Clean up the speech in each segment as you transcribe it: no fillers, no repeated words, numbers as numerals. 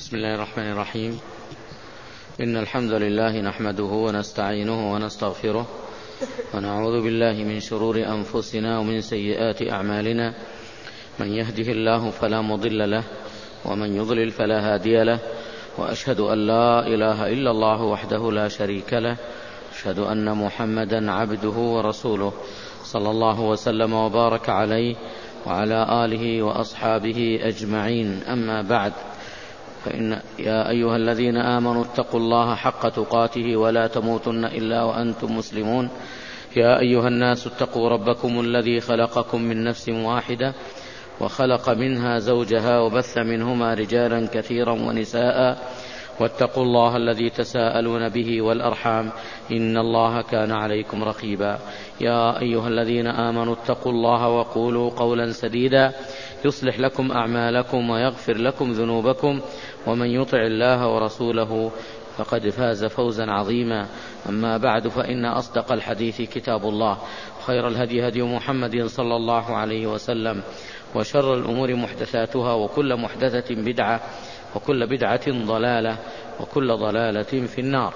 بسم الله الرحمن الرحيم. إن الحمد لله نحمده ونستعينه ونستغفره ونعوذ بالله من شرور أنفسنا ومن سيئات أعمالنا. من يهده الله فلا مضل له ومن يضلل فلا هادي له، وأشهد أن لا إله إلا الله وحده لا شريك له، أشهد أن محمدا عبده ورسوله صلى الله وسلم وبارك عليه وعلى آله وأصحابه أجمعين. أما بعد، فإن يا أيها الذين آمنوا اتقوا الله حق تقاته ولا تموتن إلا وأنتم مسلمون. يا أيها الناس اتقوا ربكم الذي خلقكم من نفس واحدة وخلق منها زوجها وبث منهما رجالا كثيرا ونساء، واتقوا الله الذي تساءلون به والأرحام إن الله كان عليكم رقيبا. يا أيها الذين آمنوا اتقوا الله وقولوا قولا سديدا يصلح لكم أعمالكم ويغفر لكم ذنوبكم، ومن يطع الله ورسوله فقد فاز فوزا عظيما. أما بعد، فإن أصدق الحديث كتاب الله، وخير الهدي هدي محمد صلى الله عليه وسلم، وشر الأمور محدثاتها، وكل محدثة بدعة، وكل بدعة ضلالة، وكل ضلالة في النار.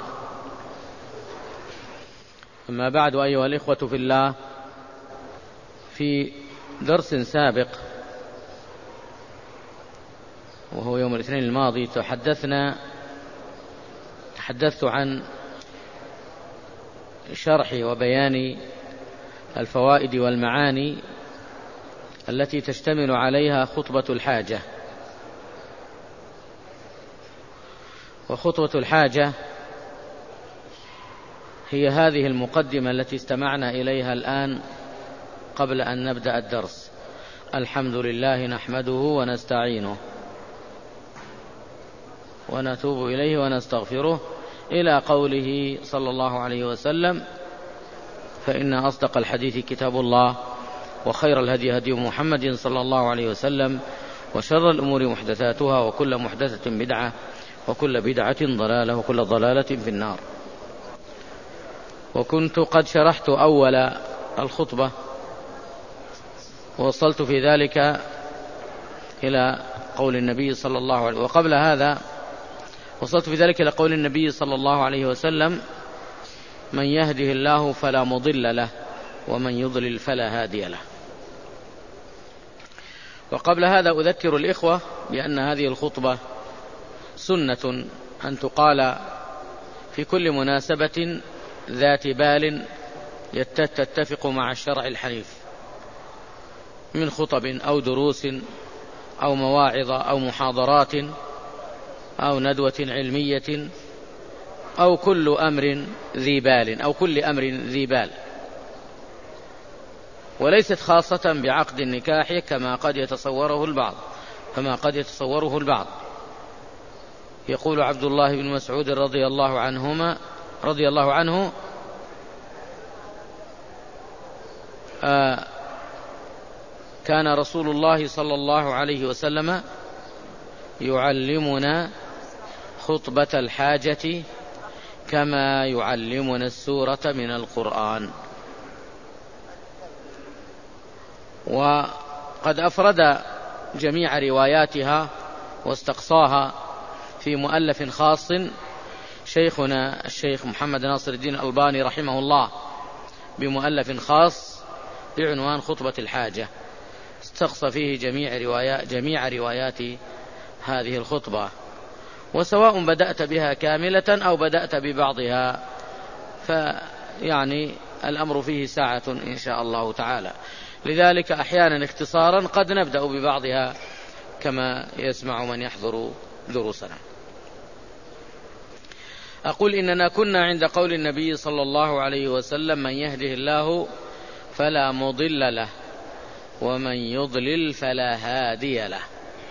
أما بعد، أيها الإخوة في الله، في درس سابق وهو يوم الاثنين الماضي تحدثت عن شرح وبيان الفوائد والمعاني التي تشتمل عليها خطبة الحاجة. وخطبة الحاجة هي هذه المقدمة التي استمعنا إليها الآن قبل أن نبدأ الدرس: الحمد لله نحمده ونستعينه ونتوب إليه ونستغفره، إلى قوله صلى الله عليه وسلم: فإن أصدق الحديث كتاب الله، وخير الهدي هدي محمد صلى الله عليه وسلم، وشر الأمور محدثاتها، وكل محدثة بدعة، وكل بدعة ضلالة، وكل ضلالة في النار. وكنت قد شرحت أول الخطبة ووصلت في ذلك إلى قول النبي صلى الله عليه وسلم، وقبل هذا وصلت في ذلك إلى قول النبي صلى الله عليه وسلم: من يهده الله فلا مضل له ومن يضلل فلا هادي له. وقبل هذا أذكر الإخوة بأن هذه الخطبة سنة أن تقال في كل مناسبة ذات بال تتفق مع الشرع الحنيف، من خطب أو دروس أو مواعظ أو محاضرات أو ندوة علمية أو كل أمر ذي بال أو كل أمر ذي بال، وليست خاصة بعقد النكاح كما قد يتصوره البعض. يقول عبد الله بن مسعود رضي الله عنه: كان رسول الله صلى الله عليه وسلم يعلمنا خطبة الحاجة كما يعلمنا السورة من القرآن. وقد أفرد جميع رواياتها واستقصاها في مؤلف خاص شيخنا الشيخ محمد ناصر الدين الألباني رحمه الله، بمؤلف خاص بعنوان خطبة الحاجة، استقصى فيه جميع روايات هذه الخطبة. وسواء بدأت بها كاملة أو بدأت ببعضها، فيعني الأمر فيه ساعة إن شاء الله تعالى. لذلك أحيانا اختصارا قد نبدأ ببعضها كما يسمع من يحضر دروسنا. أقول: إننا كنا عند قول النبي صلى الله عليه وسلم: من يهده الله فلا مضل له ومن يضلل فلا هادي له.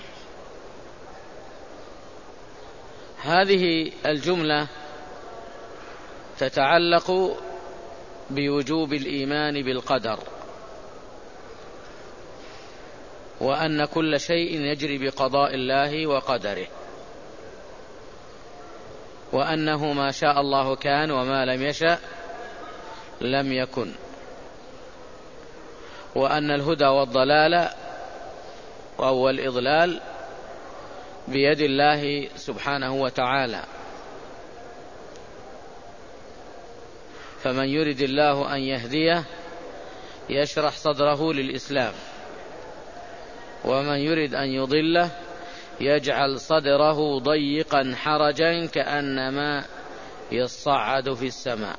هذه الجملة تتعلق بوجوب الإيمان بالقدر، وأن كل شيء يجري بقضاء الله وقدره، وأنه ما شاء الله كان وما لم يشأ لم يكن، وأن الهدى والضلال أو الإضلال بيد الله سبحانه وتعالى، فمن يرد الله أن يهديه يشرح صدره للإسلام، ومن يرد أن يضله يجعل صدره ضيقا حرجا كأنما يصعد في السماء.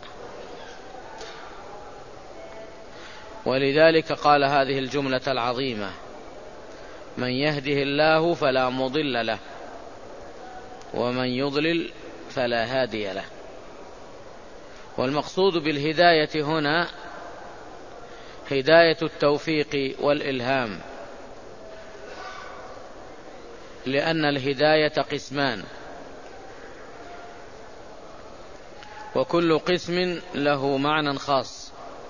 ولذلك قال هذه الجملة العظيمة: من يهده الله فلا مضل له ومن يضلل فلا هادي له. والمقصود بالهداية هنا هداية التوفيق والإلهام، لأن الهداية قسمان، وكل قسم له معنى خاص.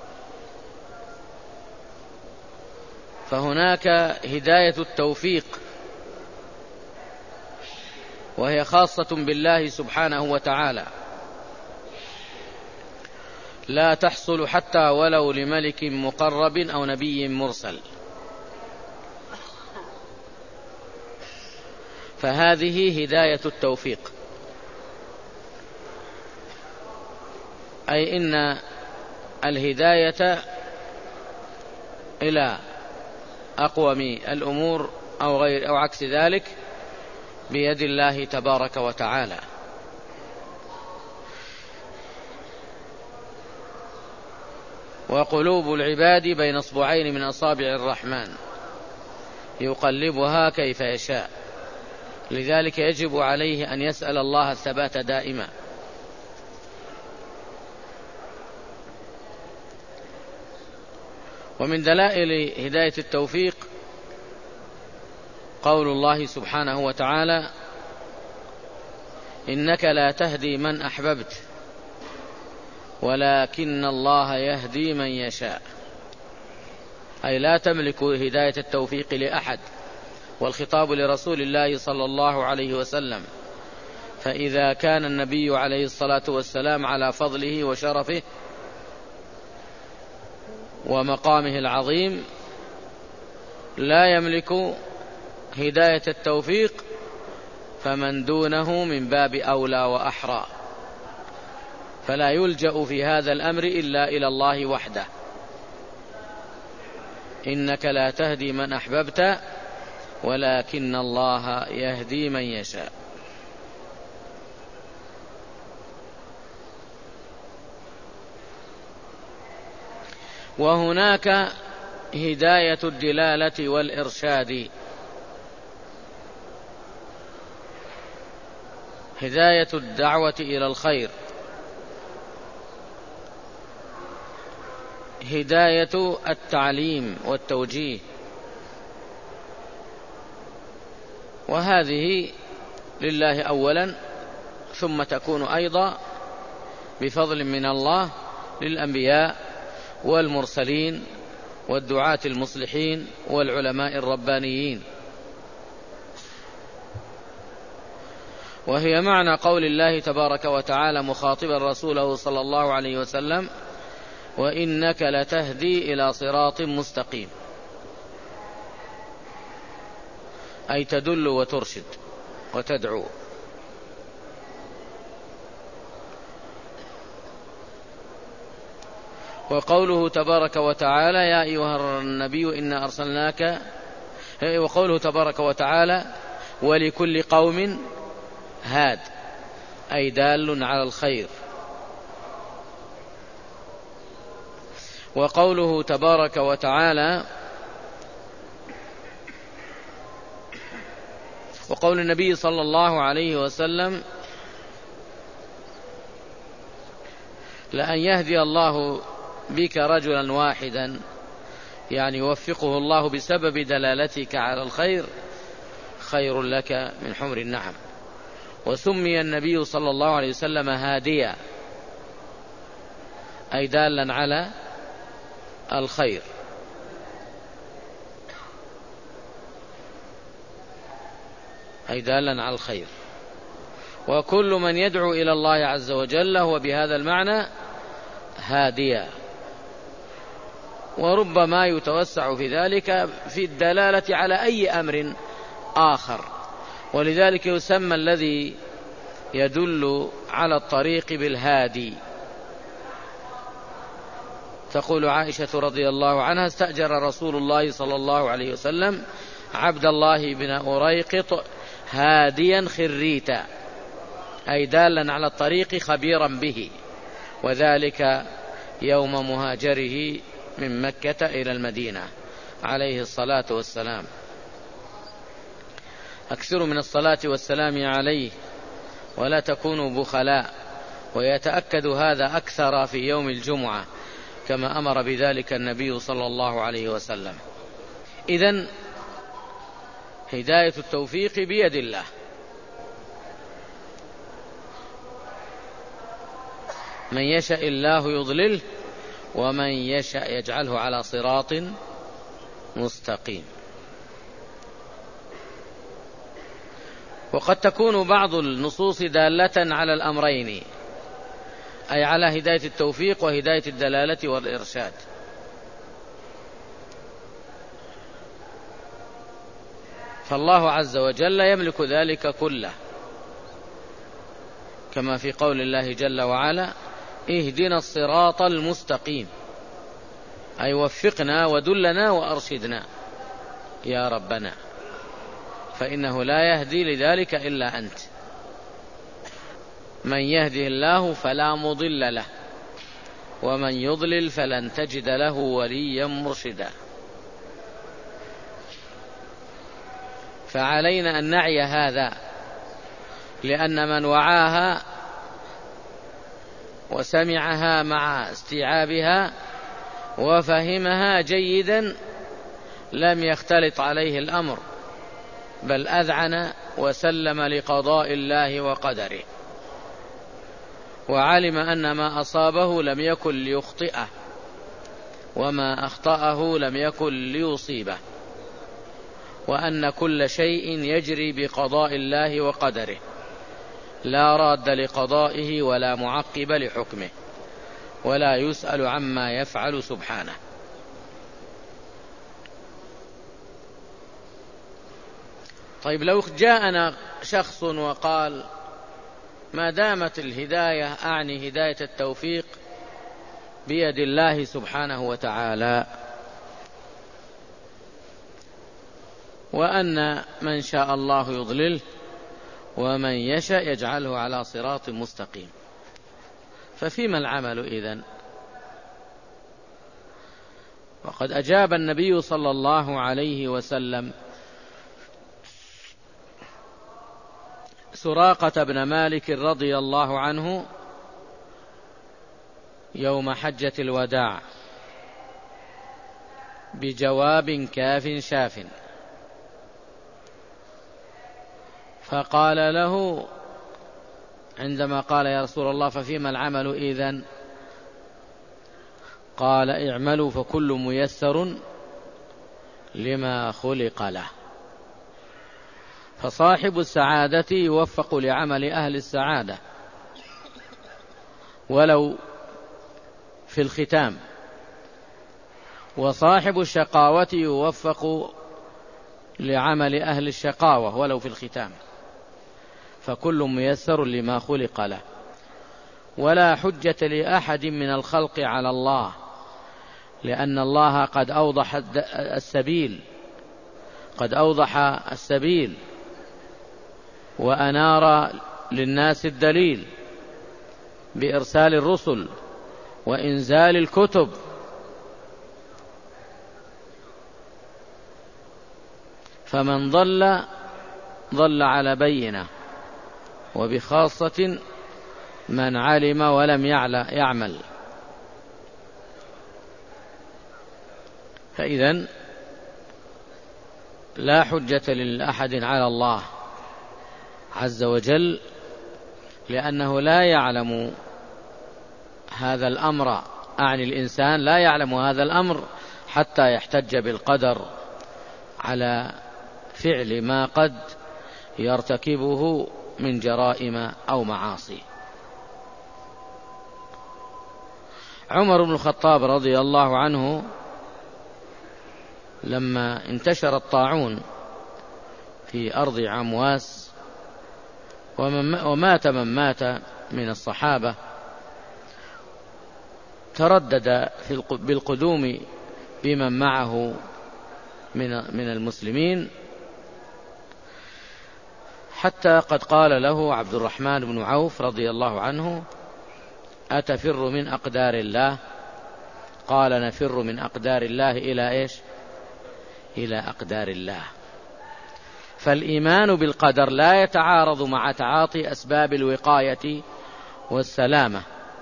فهناك هداية التوفيق، وهي خاصة بالله سبحانه وتعالى، لا تحصل حتى ولو لملك مقرب أو نبي مرسل. فهذه هداية التوفيق، أي إن الهداية إلى أقوم الأمور أو عكس ذلك بيد الله تبارك وتعالى. وقلوب العباد بين اصبعين من أصابع الرحمن يقلبها كيف يشاء، لذلك يجب عليه أن يسأل الله الثبات دائما. ومن دلائل هداية التوفيق قول الله سبحانه وتعالى: إنك لا تهدي من أحببت ولكن الله يهدي من يشاء. أي لا تملك هداية التوفيق لأحد، والخطاب لرسول الله صلى الله عليه وسلم. فإذا كان النبي عليه الصلاة والسلام على فضله وشرفه ومقامه العظيم لا يملك هداية التوفيق، فمن دونه من باب أولى وأحرى. فلا يلجأ في هذا الأمر إلا إلى الله وحده. إنك لا تهدي من أحببت ولكن الله يهدي من يشاء. وهناك هداية الدلالة والإرشاد. هداية الدعوة إلى الخير، هداية التعليم والتوجيه، وهذه لله أولا، ثم تكون أيضا بفضل من الله للأنبياء والمرسلين والدعاة المصلحين والعلماء الربانيين. وهي معنى قول الله تبارك وتعالى مخاطبا رسوله صلى الله عليه وسلم: وإنك لتهدي إلى صراط مستقيم، أي تدل وترشد وتدعو. وقوله تبارك وتعالى: يا أيها النبي إنا أرسلناك، وقوله تبارك وتعالى: ولكل قوم هاد، أي دال على الخير. وقوله تبارك وتعالى، وقول النبي صلى الله عليه وسلم: لأن يهدي الله بك رجلا واحدا، يعني يوفقه الله بسبب دلالتك على الخير، خير لك من حمر النعم. وسمي النبي صلى الله عليه وسلم هاديا، أي دالا على الخير. أي دالا على الخير. وكل من يدعو إلى الله عز وجل هو بهذا المعنى هاديا. وربما يتوسع في ذلك في الدلالة على أي أمر آخر، ولذلك يسمى الذي يدل على الطريق بالهادي. تقول عائشة رضي الله عنها: استأجر رسول الله صلى الله عليه وسلم عبد الله بن أريقط هاديا خريتا، أي دالا على الطريق خبيرا به، وذلك يوم مهاجره من مكة إلى المدينة عليه الصلاة والسلام. أكثروا من الصلاة والسلام عليه ولا تكونوا بخلاء، ويتأكد هذا أكثر في يوم الجمعة كما أمر بذلك النبي صلى الله عليه وسلم. إذن هداية التوفيق بيد الله، من يشاء الله يضلله ومن يشاء يجعله على صراط مستقيم. وقد تكون بعض النصوص دالة على الأمرين، أي على هداية التوفيق وهداية الدلالة والإرشاد. فالله عز وجل يملك ذلك كله، كما في قول الله جل وعلا: اهدنا الصراط المستقيم، أي وفقنا ودلنا وأرشدنا يا ربنا، فإنه لا يهدي لذلك إلا أنت. من يهده الله فلا مضل له، ومن يضلل فلن تجد له وليا مرشدا. فعلينا أن نعي هذا، لأن من وعاها وسمعها مع استيعابها وفهمها جيدا لم يختلط عليه الأمر، بل أذعن وسلم لقضاء الله وقدره، وعلم أن ما أصابه لم يكن ليخطئه، وما أخطأه لم يكن ليصيبه، وأن كل شيء يجري بقضاء الله وقدره، لا راد لقضائه ولا معقب لحكمه، ولا يسأل عما يفعل سبحانه. طيب، لو جاءنا شخص وقال: ما دامت الهداية، أعني هداية التوفيق، بيد الله سبحانه وتعالى، وأن من شاء الله يضلله ومن يشاء يجعله على صراط مستقيم، ففيما العمل إذن؟ وقد أجاب النبي صلى الله عليه وسلم سراقة بن مالك رضي الله عنه يوم حجة الوداع بجواب كاف شاف، فقال له عندما قال: يا رسول الله ففيما العمل إذن؟ قال: اعملوا فكل ميسر لما خلق له. فصاحب السعادة يوفق لعمل أهل السعادة ولو في الختام، وصاحب الشقاوة يوفق لعمل أهل الشقاوة ولو في الختام، فكل ميسر لما خلق له. ولا حجة لأحد من الخلق على الله، لأن الله قد أوضح السبيل وأنار للناس الدليل بإرسال الرسل وإنزال الكتب، فمن ضل على بينة، وبخاصة من علم ولم يعمل. فإذن لا حجة لأحد على الله عز وجل، لأنه لا يعلم هذا الأمر، أعني الإنسان لا يعلم هذا الأمر حتى يحتج بالقدر على فعل ما قد يرتكبه من جرائم أو معاصي. عمر بن الخطاب رضي الله عنه لما انتشر الطاعون في أرض عمواس، ومات من مات من الصحابة، تردد بالقدوم بمن معه من المسلمين، حتى قد قال له عبد الرحمن بن عوف رضي الله عنه: أتفر من أقدار الله؟ قال: نفر من أقدار الله إلى إيش؟ إلى أقدار الله. فالإيمان بالقدر لا يتعارض مع تعاطي أسباب الوقاية والسلامة،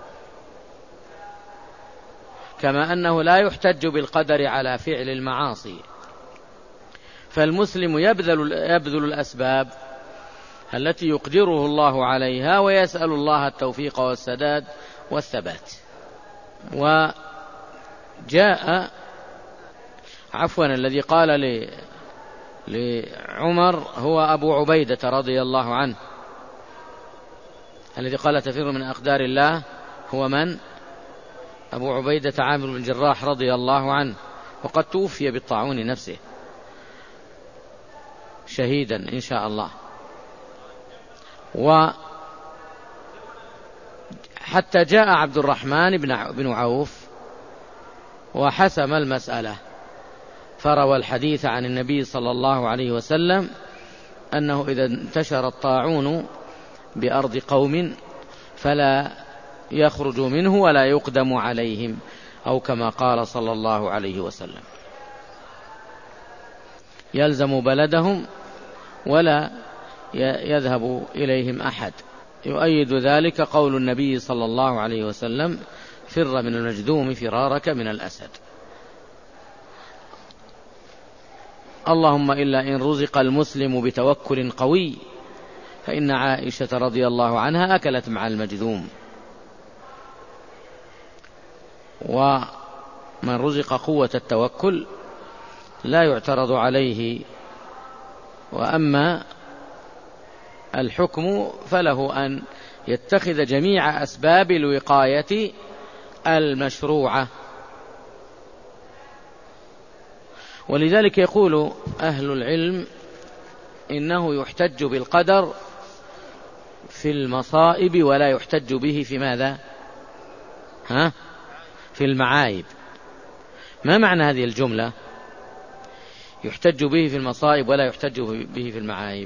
كما أنه لا يحتج بالقدر على فعل المعاصي. فالمسلم يبذل الأسباب التي يقدره الله عليها، ويسأل الله التوفيق والسداد والثبات. الذي قال لعمر هو أبو عبيدة رضي الله عنه. الذي قال تفر من أقدار الله هو من؟ أبو عبيدة عامر بن الجراح رضي الله عنه، وقد توفي بالطاعون نفسه شهيدا إن شاء الله. وحتى جاء عبد الرحمن بن عوف وحسم المسألة، فروى الحديث عن النبي صلى الله عليه وسلم أنه إذا انتشر الطاعون بأرض قوم فلا يخرج منه ولا يقدم عليهم، أو كما قال صلى الله عليه وسلم: يلزم بلدهم ولا يذهب إليهم أحد. يؤيد ذلك قول النبي صلى الله عليه وسلم: فر من المجذوم فرارك من الأسد. اللهم إلا إن رزق المسلم بتوكل قوي، فإن عائشة رضي الله عنها أكلت مع المجذوم. ومن رزق قوة التوكل لا يعترض عليه. وأما الحكم فله أن يتخذ جميع أسباب الوقاية المشروعة. ولذلك يقول أهل العلم إنه يحتج بالقدر في المصائب ولا يحتج به في ماذا؟ في المعايب. ما معنى هذه الجملة؟ يحتج به في المصائب ولا يحتج به في المعايب.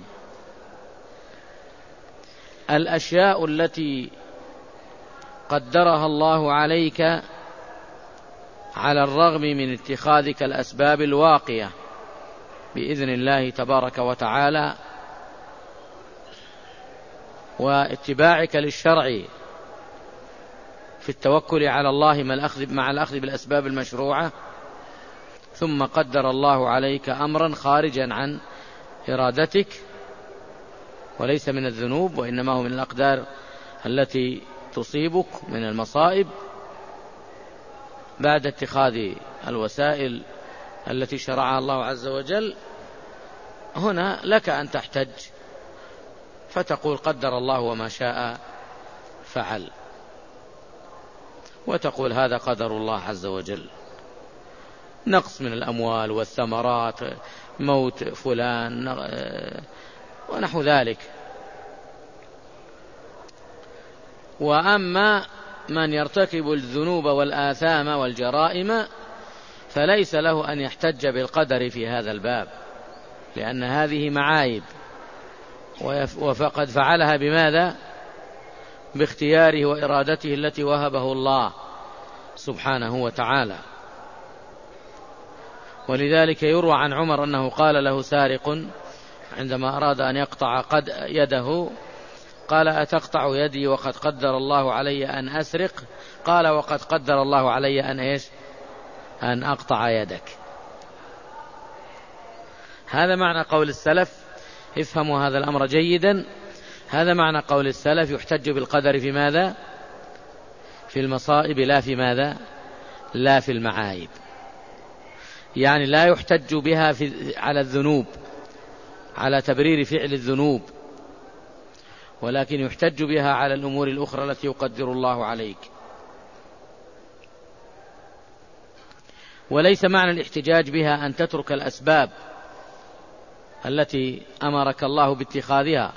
الأشياء التي قدرها الله عليك على الرغم من اتخاذك الأسباب الواقية بإذن الله تبارك وتعالى واتباعك للشرع في التوكل على الله مع الأخذ بالأسباب المشروعة، ثم قدر الله عليك أمرا خارجا عن إرادتك وليس من الذنوب وإنما هو من الأقدار التي تصيبك من المصائب، بعد اتخاذ الوسائل التي شرعها الله عز وجل، هنا لك أن تحتج فتقول قدر الله وما شاء فعل، وتقول هذا قدر الله عز وجل، نقص من الأموال والثمرات، موت فلان ونحو ذلك. وأما من يرتكب الذنوب والآثام والجرائم فليس له أن يحتج بالقدر في هذا الباب، لأن هذه معايب، وفقد فعلها بماذا؟ باختياره وإرادته التي وهبه الله سبحانه وتعالى. ولذلك يروى عن عمر أنه قال له سارق عندما أراد أن يقطع يده، قال أتقطع يدي وقد قدر الله علي أن أسرق؟ قال وقد قدر الله علي أن إيش؟ أن أقطع يدك. هذا معنى قول السلف، افهموا هذا الأمر جيدا، هذا معنى قول السلف يحتج بالقدر في ماذا؟ في المصائب، لا في ماذا؟ لا في المعايب. يعني لا يحتج بها على الذنوب، على تبرير فعل الذنوب، ولكن يحتج بها على الأمور الأخرى التي يقدر الله عليك. وليس معنى الاحتجاج بها أن تترك الأسباب التي أمرك الله باتخاذها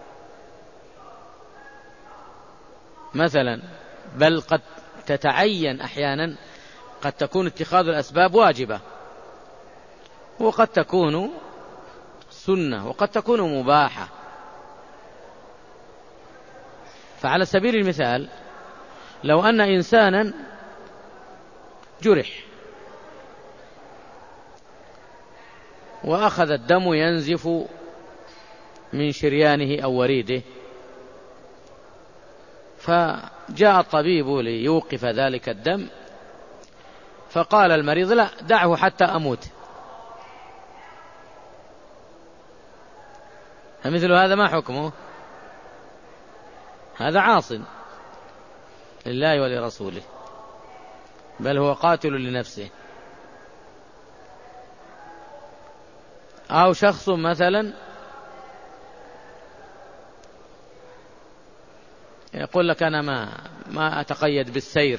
مثلا، بل قد تتعين أحيانا، قد تكون اتخاذ الأسباب واجبة، وقد تكون سنة، وقد تكون مباحة. فعلى سبيل المثال، لو أن إنسانا جرح وأخذ الدم ينزف من شريانه أو وريده، فجاء الطبيب ليوقف ذلك الدم، فقال المريض: لا، دعه حتى أموت. فمثل هذا ما حكمه؟ هذا عاص لله ولرسوله، بل هو قاتل لنفسه. أو شخص مثلا يقول لك: أنا ما أتقيد بالسير،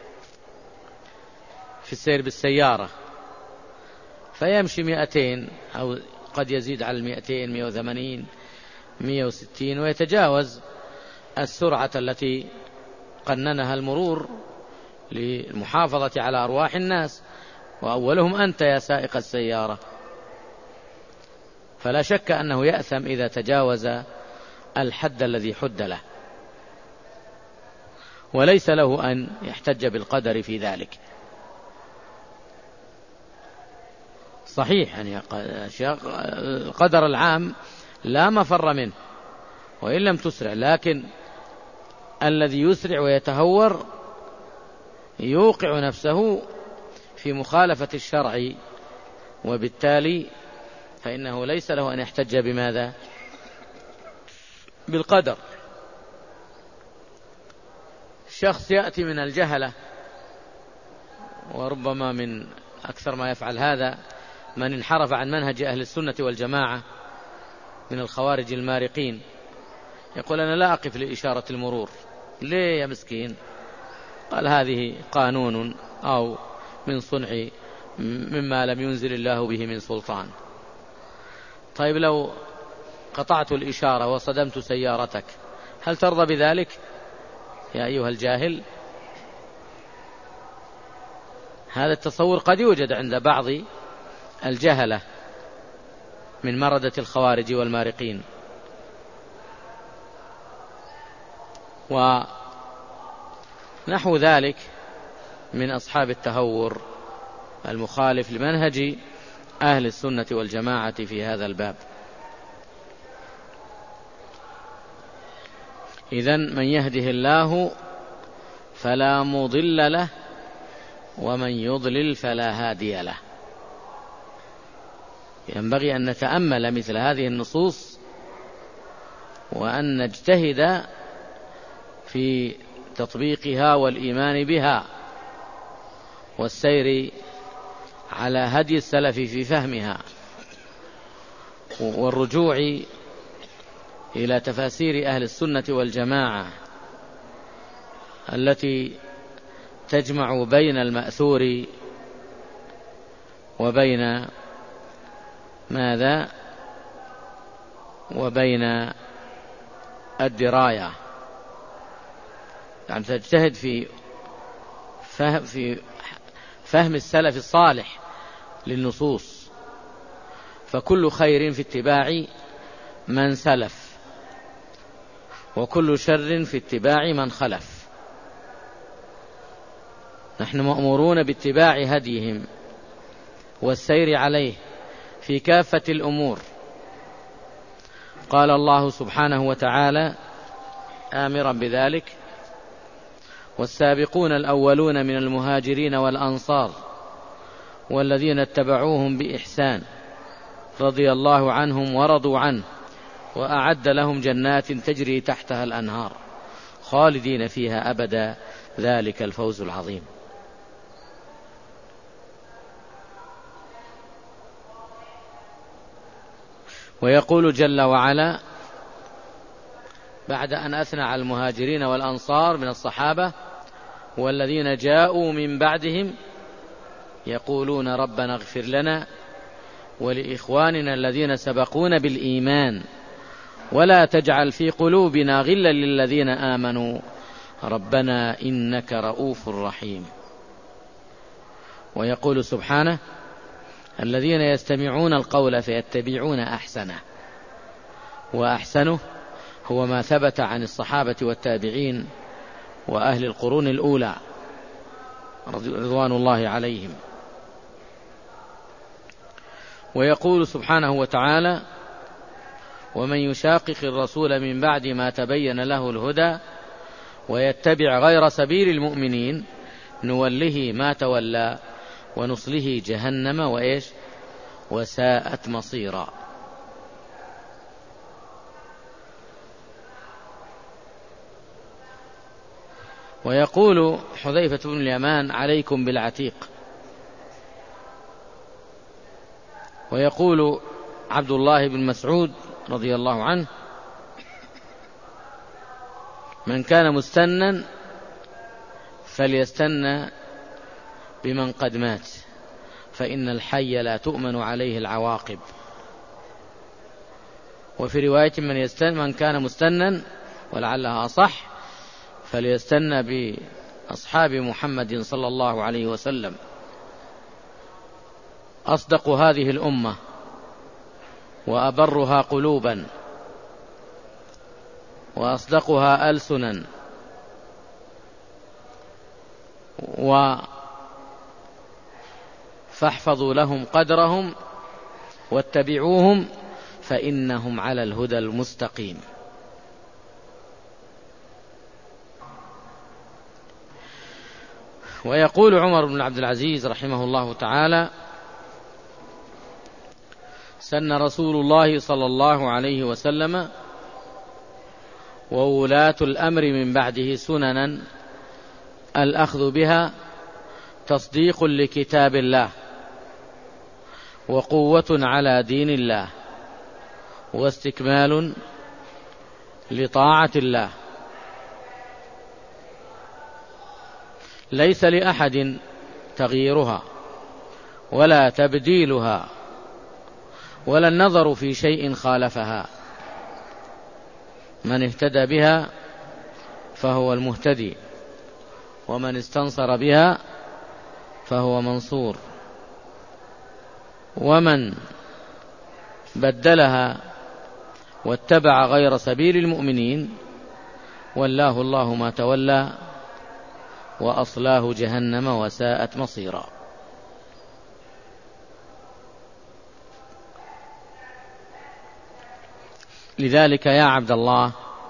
في السير بالسيارة، فيمشي 200 أو قد يزيد على 200 180 160 ويتجاوز السرعة التي قننها المرور للمحافظة على أرواح الناس، وأولهم أنت يا سائق السيارة. فلا شك أنه يأثم إذا تجاوز الحد الذي حد له، وليس له أن يحتج بالقدر في ذلك. صحيح يعني القدر العام لا مفر منه وإن لم تسرع، لكن الذي يسرع ويتهور يوقع نفسه في مخالفة الشرع، وبالتالي فإنه ليس له أن يحتج بماذا؟ بالقدر. شخص يأتي من الجهلة، وربما من أكثر ما يفعل هذا من انحرف عن منهج أهل السنة والجماعة من الخوارج المارقين، يقول: أنا لا أقف لإشارة المرور. ليه يا مسكين؟ قال: هذه قانون أو من صنع مما لم ينزل الله به من سلطان. طيب لو قطعت الإشارة وصدمت سيارتك، هل ترضى بذلك يا أيها الجاهل؟ هذا التصور قد يوجد عند بعض الجهلة من مردة الخوارج والمارقين. ونحو ذلك من أصحاب التهور المخالف لمنهج أهل السنة والجماعة في هذا الباب. إذن من يهده الله فلا مضل له، ومن يضلل فلا هادي له. ينبغي أن نتأمل مثل هذه النصوص، وأن نجتهد في تطبيقها والإيمان بها، والسير على هدي السلف في فهمها، والرجوع إلى تفاسير أهل السنة والجماعة التي تجمع بين المأثور وبين ماذا؟ وبين الدراية. يعني تجتهد في فهم السلف الصالح للنصوص، فكل خير في اتباع من سلف، وكل شر في اتباع من خلف. نحن مأمورون باتباع هديهم والسير عليه في كافة الأمور. قال الله سبحانه وتعالى آمرا بذلك: والسابقون الأولون من المهاجرين والأنصار والذين اتبعوهم بإحسان رضي الله عنهم ورضوا عنه وأعد لهم جنات تجري تحتها الأنهار خالدين فيها أبدا ذلك الفوز العظيم. ويقول جل وعلا بعد أن أثنى على المهاجرين والأنصار من الصحابة: والذين جاءوا من بعدهم يقولون ربنا اغفر لنا ولإخواننا الذين سبقونا بالإيمان ولا تجعل في قلوبنا غلا للذين آمنوا ربنا إنك رؤوف رحيم. ويقول سبحانه الذين يستمعون القول فيتبعون أحسنه، وأحسنه هو ما ثبت عن الصحابة والتابعين وأهل القرون الأولى رضوان الله عليهم. ويقول سبحانه وتعالى ومن يشاقق الرسول من بعد ما تبين له الهدى ويتبع غير سبيل المؤمنين نوله ما تولى ونصله جهنم وساءت مصيرا. ويقول حذيفة بن اليمان عليكم بالعتيق. ويقول عبد الله بن مسعود رضي الله عنه من كان مستنا فليستنى بمن قد مات فإن الحي لا تؤمن عليه العواقب. وفي رواية من كان مستنا ولعلها أصح فليستنى بأصحاب محمد صلى الله عليه وسلم أصدق هذه الأمة وأبرها قلوبا وأصدقها ألسنا فاحفظوا لهم قدرهم واتبعوهم فإنهم على الهدى المستقيم. ويقول عمر بن عبد العزيز رحمه الله تعالى سن رسول الله صلى الله عليه وسلم وولاة الأمر من بعده سننا الأخذ بها تصديق لكتاب الله وقوة على دين الله واستكمال لطاعة الله، ليس لأحد تغييرها ولا تبديلها ولا النظر في شيء خالفها، من اهتدى بها فهو المهتدي ومن استنصر بها فهو منصور، ومن بدلها واتبع غير سبيل المؤمنين ولاه الله ما تولى وأصلاه جهنم وساءت مصيرا. لذلك يا عبد الله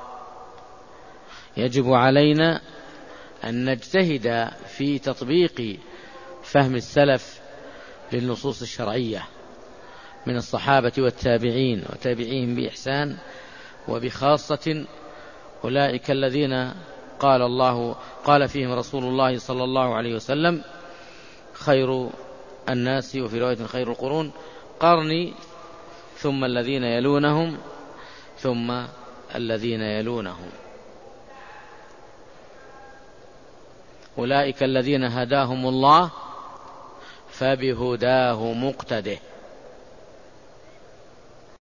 يجب علينا أن نجتهد في تطبيق فهم السلف للنصوص الشرعية من الصحابة والتابعين وتابعيهم بإحسان، وبخاصة أولئك الذين قال فيهم رسول الله صلى الله عليه وسلم خير الناس، وفي رواية خير القرون قرني ثم الذين يلونهم ثم الذين يلونهم، أولئك الذين هداهم الله فبهداه مقتده.